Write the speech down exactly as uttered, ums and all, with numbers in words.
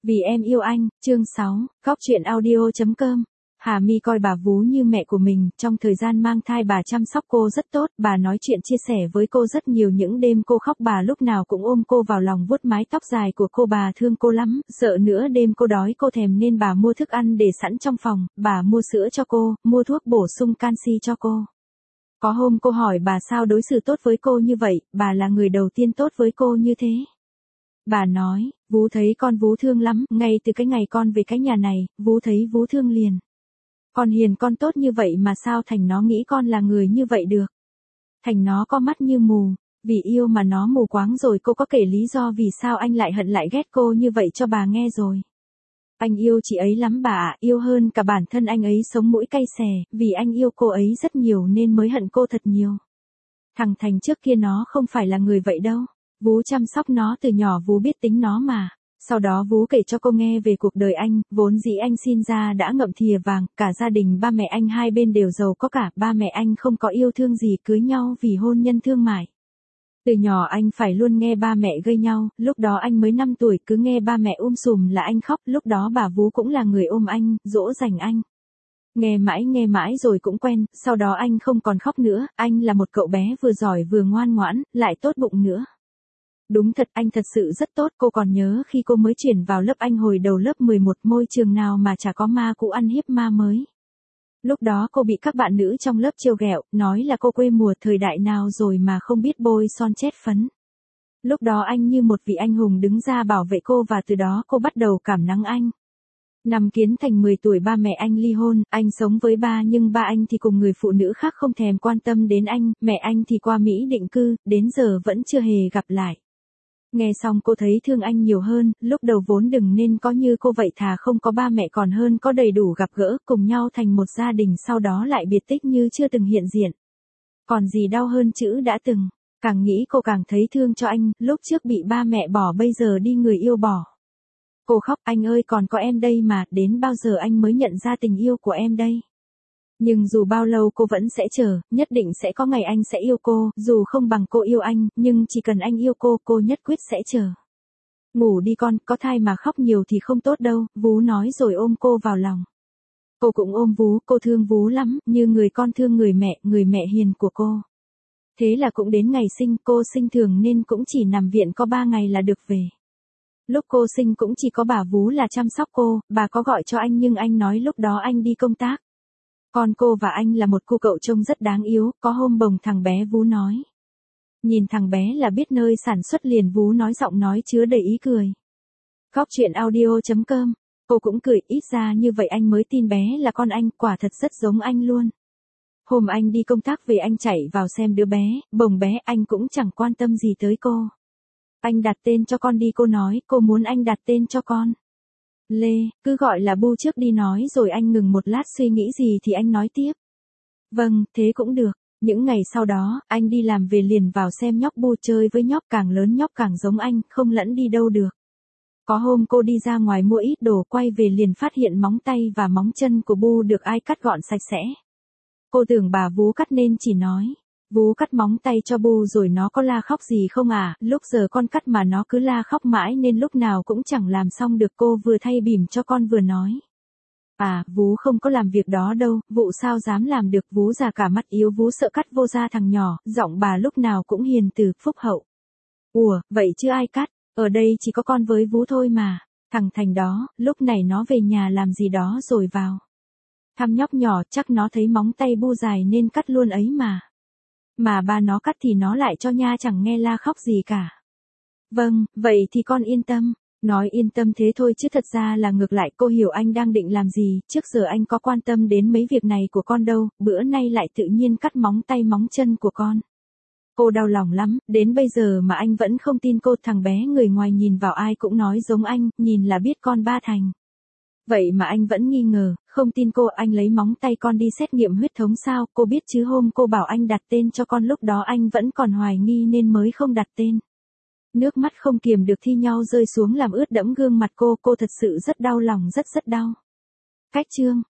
Vì em yêu anh, chương sáu, Góc truyện audio chấm com. Hà My coi bà Vú như mẹ của mình, trong thời gian mang thai bà chăm sóc cô rất tốt, bà nói chuyện chia sẻ với cô rất nhiều, những đêm cô khóc bà lúc nào cũng ôm cô vào lòng vuốt mái tóc dài của cô, bà thương cô lắm, sợ nữa đêm cô đói cô thèm nên bà mua thức ăn để sẵn trong phòng, bà mua sữa cho cô, mua thuốc bổ sung canxi cho cô. Có hôm cô hỏi bà sao đối xử tốt với cô như vậy, bà là người đầu tiên tốt với cô như thế. Bà nói, Vú thấy con Vú thương lắm, ngay từ cái ngày con về cái nhà này, Vú thấy Vú thương liền. Con hiền con tốt như vậy mà sao Thành nó nghĩ con là người như vậy được. Thành nó có mắt như mù, vì yêu mà nó mù quáng rồi. Cô có kể lý do vì sao anh lại hận lại ghét cô như vậy cho bà nghe rồi. Anh yêu chị ấy lắm bà ạ, yêu hơn cả bản thân anh ấy, sống mũi cay xè, vì anh yêu cô ấy rất nhiều nên mới hận cô thật nhiều. Thằng Thành trước kia nó không phải là người vậy đâu. Vú chăm sóc nó từ nhỏ, Vú biết tính nó mà. Sau đó Vú kể cho cô nghe về cuộc đời anh, vốn dĩ anh sinh ra đã ngậm thìa vàng, cả gia đình ba mẹ anh hai bên đều giàu có cả, ba mẹ anh không có yêu thương gì, cưới nhau vì hôn nhân thương mại. Từ nhỏ anh phải luôn nghe ba mẹ gây nhau, lúc đó anh mới năm tuổi, cứ nghe ba mẹ um sùm là anh khóc, lúc đó bà Vú cũng là người ôm anh, dỗ dành anh. Nghe mãi nghe mãi rồi cũng quen, sau đó anh không còn khóc nữa, anh là một cậu bé vừa giỏi vừa ngoan ngoãn, lại tốt bụng nữa. Đúng thật, anh thật sự rất tốt. Cô còn nhớ khi cô mới chuyển vào lớp anh hồi đầu lớp mười một, môi trường nào mà chả có ma cũ ăn hiếp ma mới. Lúc đó cô bị các bạn nữ trong lớp trêu ghẹo, nói là cô quê mùa thời đại nào rồi mà không biết bôi son chét phấn. Lúc đó anh như một vị anh hùng đứng ra bảo vệ cô và từ đó cô bắt đầu cảm nắng anh. Năm Kiến Thành mười tuổi ba mẹ anh ly hôn, anh sống với ba nhưng ba anh thì cùng người phụ nữ khác không thèm quan tâm đến anh, mẹ anh thì qua Mỹ định cư, đến giờ vẫn chưa hề gặp lại. Nghe xong cô thấy thương anh nhiều hơn, lúc đầu vốn đừng nên có như cô vậy, thà không có ba mẹ còn hơn có đầy đủ gặp gỡ, cùng nhau thành một gia đình sau đó lại biệt tích như chưa từng hiện diện. Còn gì đau hơn chữ đã từng, càng nghĩ cô càng thấy thương cho anh, lúc trước bị ba mẹ bỏ bây giờ đi người yêu bỏ. Cô khóc, anh ơi còn có em đây mà, đến bao giờ anh mới nhận ra tình yêu của em đây. Nhưng dù bao lâu cô vẫn sẽ chờ, nhất định sẽ có ngày anh sẽ yêu cô, dù không bằng cô yêu anh, nhưng chỉ cần anh yêu cô, cô nhất quyết sẽ chờ. Ngủ đi con, có thai mà khóc nhiều thì không tốt đâu, Vú nói rồi ôm cô vào lòng. Cô cũng ôm Vú, cô thương Vú lắm, như người con thương người mẹ, người mẹ hiền của cô. Thế là cũng đến ngày sinh, cô sinh thường nên cũng chỉ nằm viện có ba ngày là được về. Lúc cô sinh cũng chỉ có bà Vú là chăm sóc cô, bà có gọi cho anh nhưng anh nói lúc đó anh đi công tác. Con cô và anh là một cô cậu trông rất đáng yêu, có hôm bồng thằng bé Vú nói. Nhìn thằng bé là biết nơi sản xuất liền, Vú nói giọng nói chứa đầy ý cười. Góc truyện audio chấm com, cô cũng cười, ít ra như vậy anh mới tin bé là con anh, quả thật rất giống anh luôn. Hôm anh đi công tác về anh chạy vào xem đứa bé, bồng bé, anh cũng chẳng quan tâm gì tới cô. Anh đặt tên cho con đi, cô nói, cô muốn anh đặt tên cho con Lê, cứ gọi là Bu trước đi, nói rồi anh ngừng một lát suy nghĩ gì thì anh nói tiếp. Vâng, thế cũng được. Những ngày sau đó, anh đi làm về liền vào xem nhóc Bu, chơi với nhóc, càng lớn nhóc càng giống anh, không lẫn đi đâu được. Có hôm cô đi ra ngoài mua ít đồ, quay về liền phát hiện móng tay và móng chân của Bu được ai cắt gọn sạch sẽ. Cô tưởng bà Vú cắt nên chỉ nói, Vú cắt móng tay cho Bu rồi nó có la khóc gì không à, lúc giờ con cắt mà nó cứ la khóc mãi nên lúc nào cũng chẳng làm xong được. Cô vừa thay bỉm cho con vừa nói. À, Vú không có làm việc đó đâu, vụ sao dám làm được. Vú già cả mắt yếu, Vú sợ cắt vô da thằng nhỏ, giọng bà lúc nào cũng hiền từ, phúc hậu. Ủa, vậy chứ ai cắt, ở đây chỉ có con với Vú thôi mà. Thằng Thành đó, lúc này nó về nhà làm gì đó rồi vào thăm nhóc nhỏ, chắc nó thấy móng tay Bu dài nên cắt luôn ấy mà. Mà ba nó cắt thì nó lại cho nha, chẳng nghe la khóc gì cả. Vâng, vậy thì con yên tâm. Nói yên tâm thế thôi chứ thật ra là ngược lại, cô hiểu anh đang định làm gì, trước giờ anh có quan tâm đến mấy việc này của con đâu, bữa nay lại tự nhiên cắt móng tay móng chân của con. Cô đau lòng lắm, đến bây giờ mà anh vẫn không tin cô. Thằng bé người ngoài nhìn vào ai cũng nói giống anh, nhìn là biết con ba Thành. Vậy mà anh vẫn nghi ngờ, không tin cô. Anh lấy móng tay con đi xét nghiệm huyết thống sao, cô biết chứ, hôm cô bảo anh đặt tên cho con lúc đó anh vẫn còn hoài nghi nên mới không đặt tên. Nước mắt không kiềm được thi nhau rơi xuống làm ướt đẫm gương mặt cô, cô thật sự rất đau lòng, rất rất đau. Cách chương